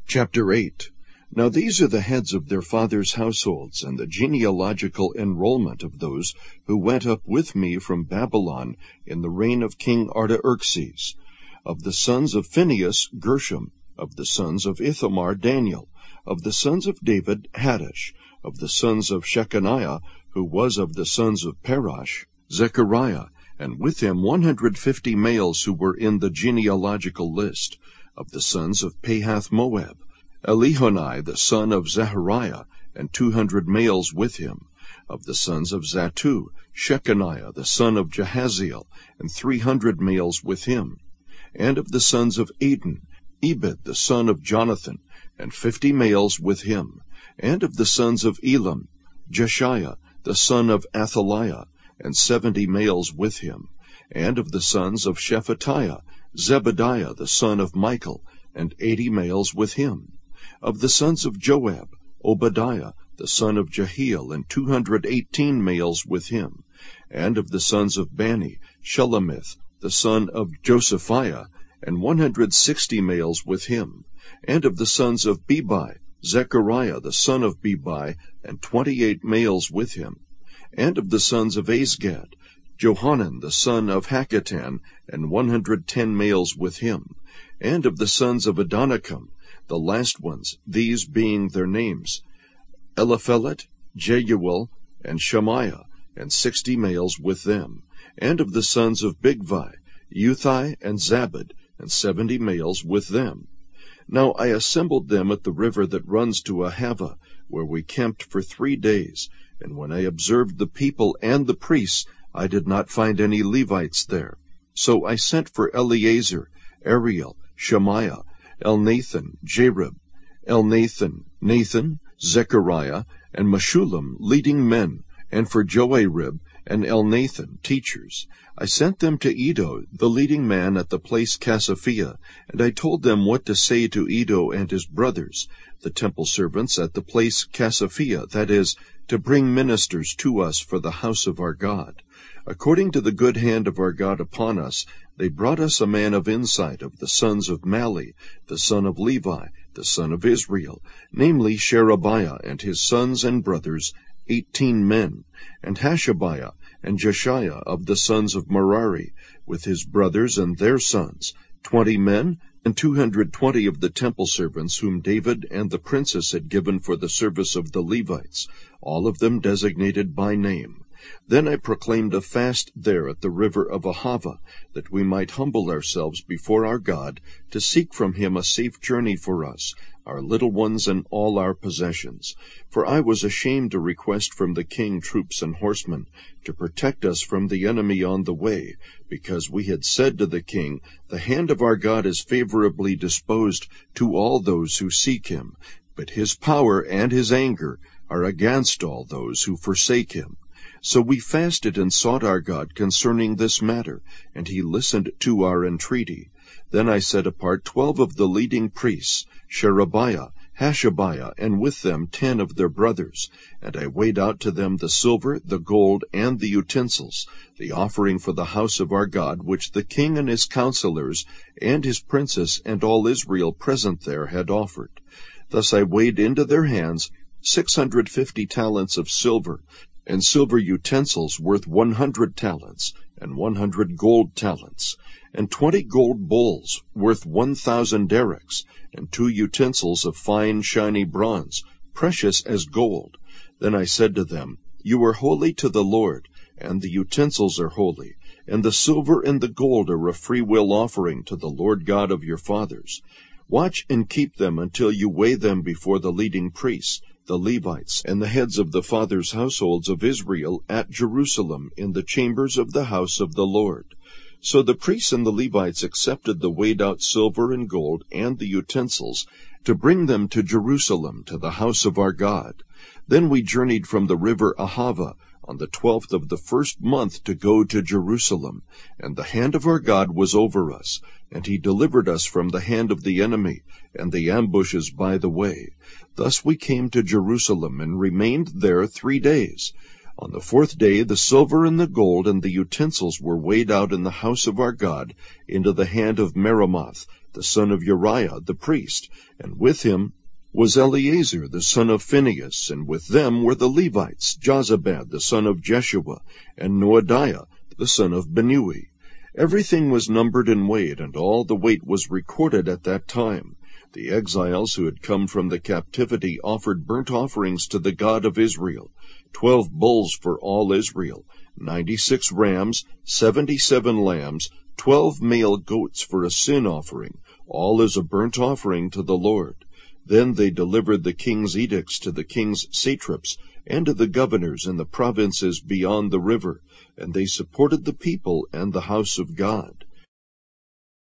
Chapter 8. Now these are the heads of their fathers' households, and the genealogical enrollment of those who went up with me from Babylon in the reign of King Artaxerxes. Of the sons of Phinehas, Gershom. Of the sons of Ithamar, Daniel. Of the sons of David, Haddish. Of the sons of Shechaniah, who was of the sons of Parash, Zechariah, and with him 150 males who were in the genealogical list. Of the sons of Pahath-Moab, Elihonai the son of Zechariah, and 200 males with him. Of the sons of Zattu, Shechaniah the son of Jahaziel, and 300 males with him. And of the sons of Adin, Ebed the son of Jonathan, and 50 males with him. And of the sons of Elam, Jeshiah the son of Athaliah, and 70 males with him. And of the sons of Shephatiah, Zebadiah the son of Michael, and 80 males with him. Of the sons of Joab, Obadiah the son of Jehiel, and 218 males with him. And of the sons of Bani, Shelomith the son of Josephiah, and 160 males with him. And of the sons of Bebai, Zechariah the son of Bebai, and 28 males with him. And of the sons of Azgad, Johanan the son of Hakatan, and 110 males with him. And of the sons of Adonikam, the last ones, these being their names, Eliphelet, Jeuel, and Shemaiah, and 60 males with them. And of the sons of Bigvai, Uthai and Zabad, and 70 males with them. Now I assembled them at the river that runs to Ahava, where we camped for 3 days. And when I observed the people and the priests, I did not find any Levites there. So I sent for Eleazar, Ariel, Shemaiah, Elnathan, Jarib, Nathan, Zechariah, and Meshullam, leading men, and for Joarib and Elnathan, teachers. I sent them to Iddo, the leading man at the place Casaphia, and I told them what to say to Iddo and his brothers, the temple servants at the place Casaphia, that is, to bring ministers to us for the house of our God. According to the good hand of our God upon us, they brought us a man of insight of the sons of Mali, the son of Levi, the son of Israel, namely Sherebiah and his sons and brothers, 18 men, and Hashabiah and Jeshiah of the sons of Merari, with his brothers and their sons, 20 men, and 220 of the temple servants whom David and the princes had given for the service of the Levites, all of them designated by name. Then I proclaimed a fast there at the river of Ahava, that we might humble ourselves before our God, to seek from him a safe journey for us, our little ones and all our possessions. For I was ashamed to request from the king troops and horsemen, to protect us from the enemy on the way, because we had said to the king, The hand of our God is favorably disposed to all those who seek him, but his power and his anger are against all those who forsake him. So we fasted and sought our God concerning this matter, and he listened to our entreaty. Then I set apart 12 of the leading priests, Sherebiah, Hashabiah, and with them 10 of their brothers. And I weighed out to them the silver, the gold, and the utensils, the offering for the house of our God, which the king and his counselors, and his princes, and all Israel present there had offered. Thus I weighed into their hands 650 talents of silver, and silver utensils worth 100 talents, and 100 gold talents, and 20 gold bowls worth 1,000 derricks, and 2 utensils of fine shiny bronze, precious as gold. Then I said to them, You are holy to the Lord, and the utensils are holy, and the silver and the gold are a freewill offering to the Lord God of your fathers. Watch and keep them until you weigh them before the leading priests, the Levites, and the heads of the fathers' households of Israel at Jerusalem, in the chambers of the house of the Lord. So the priests and the Levites accepted the weighed-out silver and gold and the utensils, to bring them to Jerusalem, to the house of our God. Then we journeyed from the river Ahava on the 12th of the first month to go to Jerusalem, and the hand of our God was over us, and he delivered us from the hand of the enemy, and the ambushes by the way. Thus we came to Jerusalem, and remained there 3 days. On the 4th day the silver and the gold and the utensils were weighed out in the house of our God into the hand of Meremoth, the son of Uriah the priest, and with him was Eleazar the son of Phinehas, and with them were the Levites, Jozabad the son of Jeshua, and Noadiah the son of Binnui. Everything was numbered and weighed, and all the weight was recorded at that time. The exiles who had come from the captivity offered burnt offerings to the God of Israel, 12 bulls for all Israel, 96 rams, 77 lambs, 12 male goats for a sin offering, all as a burnt offering to the Lord. Then they delivered the king's edicts to the king's satraps, and to the governors in the provinces beyond the river, and they supported the people and the house of God.